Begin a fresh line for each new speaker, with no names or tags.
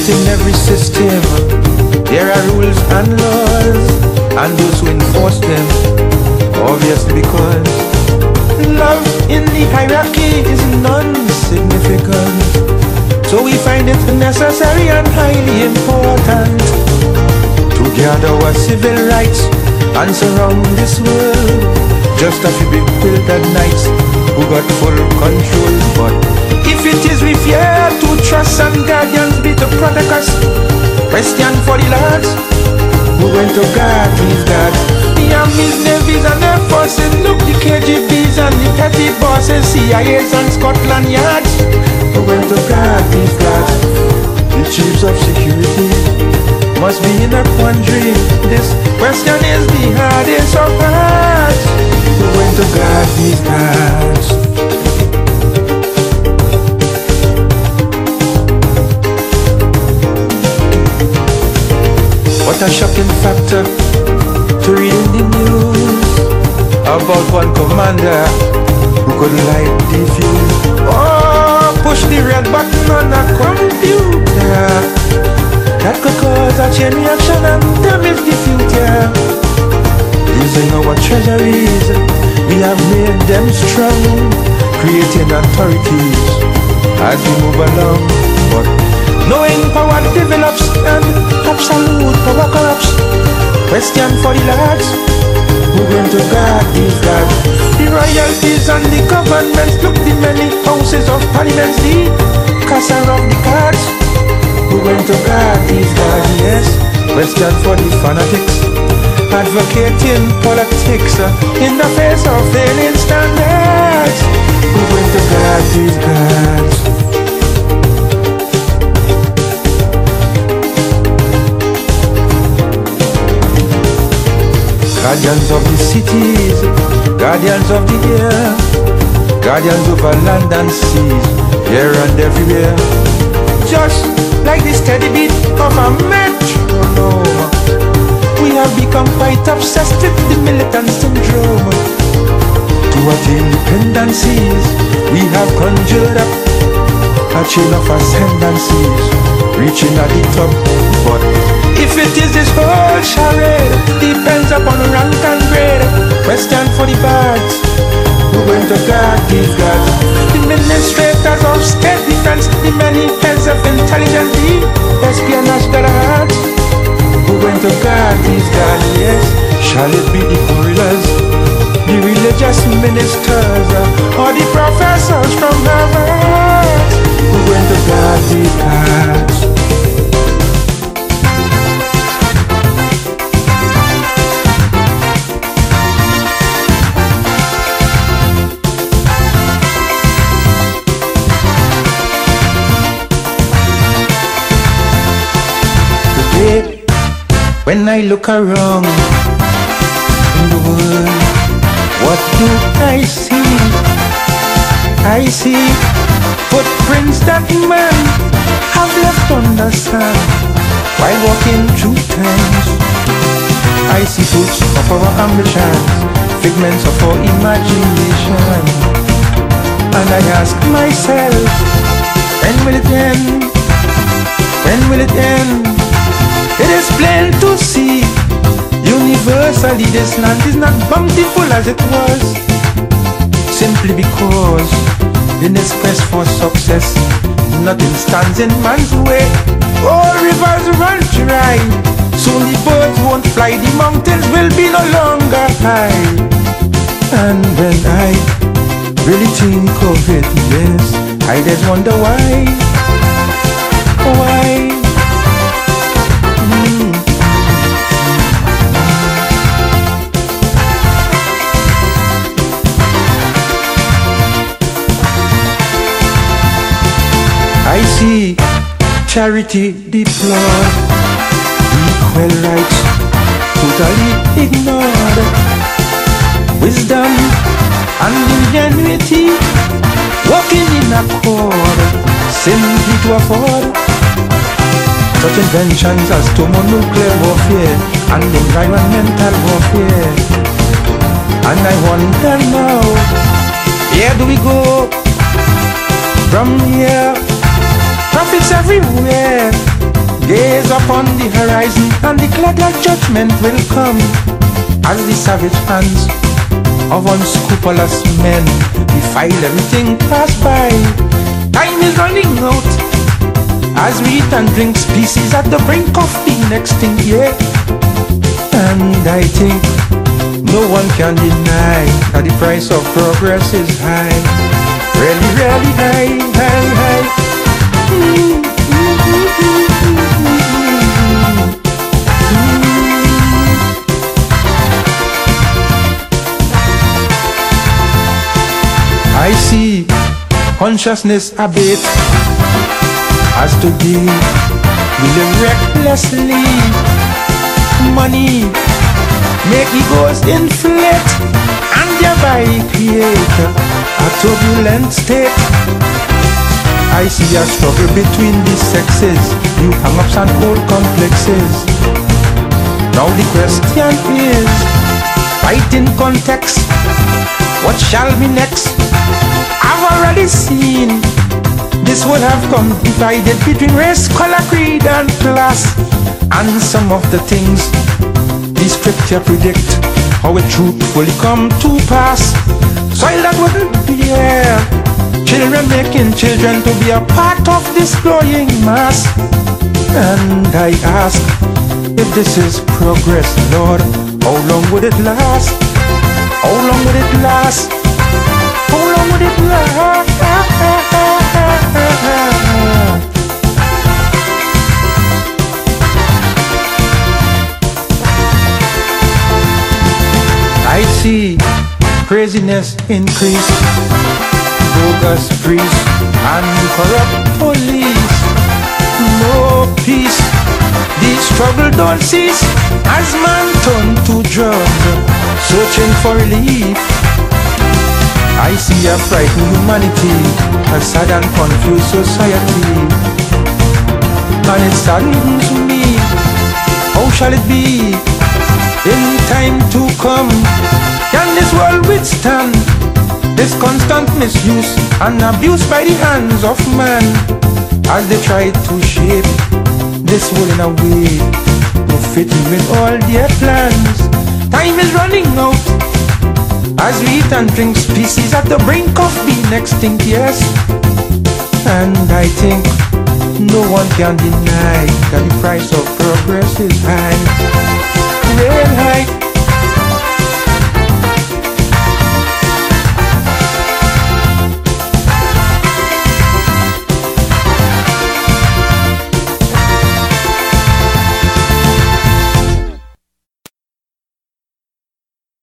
in every system, there are rules and laws, and those who enforce them, obviously because love in the hierarchy is non-significant. So we find it necessary and highly important to gather our civil rights and surround this world. Just a few big builder knights who got full control. But if it is we fear to trust and guardians be to protect us, question for the lads who went to guard these guards. The armies, navies and air forces, look the KGBs and the petty bosses, CIAs and Scotland Yards who went to guard these guards. The chiefs of security must be in a quandary. This question is the hardest of hearts. Who went to guard these guards? What a shocking factor to read in the news about one commander who could light the fuse. Oh, push the red button on a computer that could cause a chain reaction and damage the future. Using our treasuries, we have made them strong, creating authorities as we move along. But knowing power develops and absolute power corrupts. Question for the lads who going to guard these guards? The royalties and the governments, look the many houses of parliaments, the castle of the cards. Who going to guard these guards? Yes, question for the fanatics advocating politics in the face of failing standards. Who going to guard these guards? Guardians of the cities, guardians of the air, guardians over land and seas, here and everywhere. Just like the steady beat of a metronome, we have become quite obsessed with the militant syndrome. To attain dependencies, we have conjured up a chain of ascendancies, reaching at the top. But if it is this whole charade, depends upon rank and grade. Question for the bards, who going to guard these guards? The administrators of state defense, the many heads of intelligence, the espionage guards. Who going to guard these guards? Yes, shall it be the gorillas, the religious ministers, or the professors from Harvard? Who going to guard these guards? When I look around in the world, what do I see? I see footprints that man have left on the sand while walking through times. I see fruits of our ambitions, figments of our imagination, and I ask myself, when will it end? When will it end? It is plain to see, universally this land is not bountiful as it was, simply because in its quest for success, nothing stands in man's way. All rivers run dry, soon the birds won't fly, the mountains will be no longer high. And when I really think of it, yes, I just wonder why. I see charity deplored, equal rights totally ignored, wisdom and ingenuity working in accord, simply to afford such inventions as thermonuclear warfare and environmental warfare. And I wonder now, where do we go from here? Profits everywhere, Gaze upon the horizon and declare that judgment will come, as the savage hands of unscrupulous men defile everything passed by. Time is running out as we eat and drink species at the brink of being extinct, yeah. And I think no one can deny that the price of progress is high. Really, really high, high, high. I see consciousness abate as today we live recklessly. Money make egos inflate and thereby create a turbulent state. I see a struggle between the sexes, new hang-ups and old complexes. Now the question is, right in context, what shall be next? I've already seen this will have come divided between race, color, creed and class. And some of the things the scripture predict, how it truthfully come to pass. Soil that wouldn't be here, children making children to be a part of this growing mass. And I ask, if this is progress, Lord, how long would it last? How long would it last? How long would it last? I see craziness increase, bogus priests and corrupt police. No peace, the struggle don't cease as man turn to drugs, searching for relief. I see a frightened humanity, a sad and confused society, and it saddens me. How shall it be in time to come? Can this world withstand this constant misuse and abuse by the hands of man, as they try to shape this world in a way to fit in with all their plans? Time is running out as we eat and drink species at the brink of being extinct, yes. And I think no one can deny that the price of progress is high. Yeah.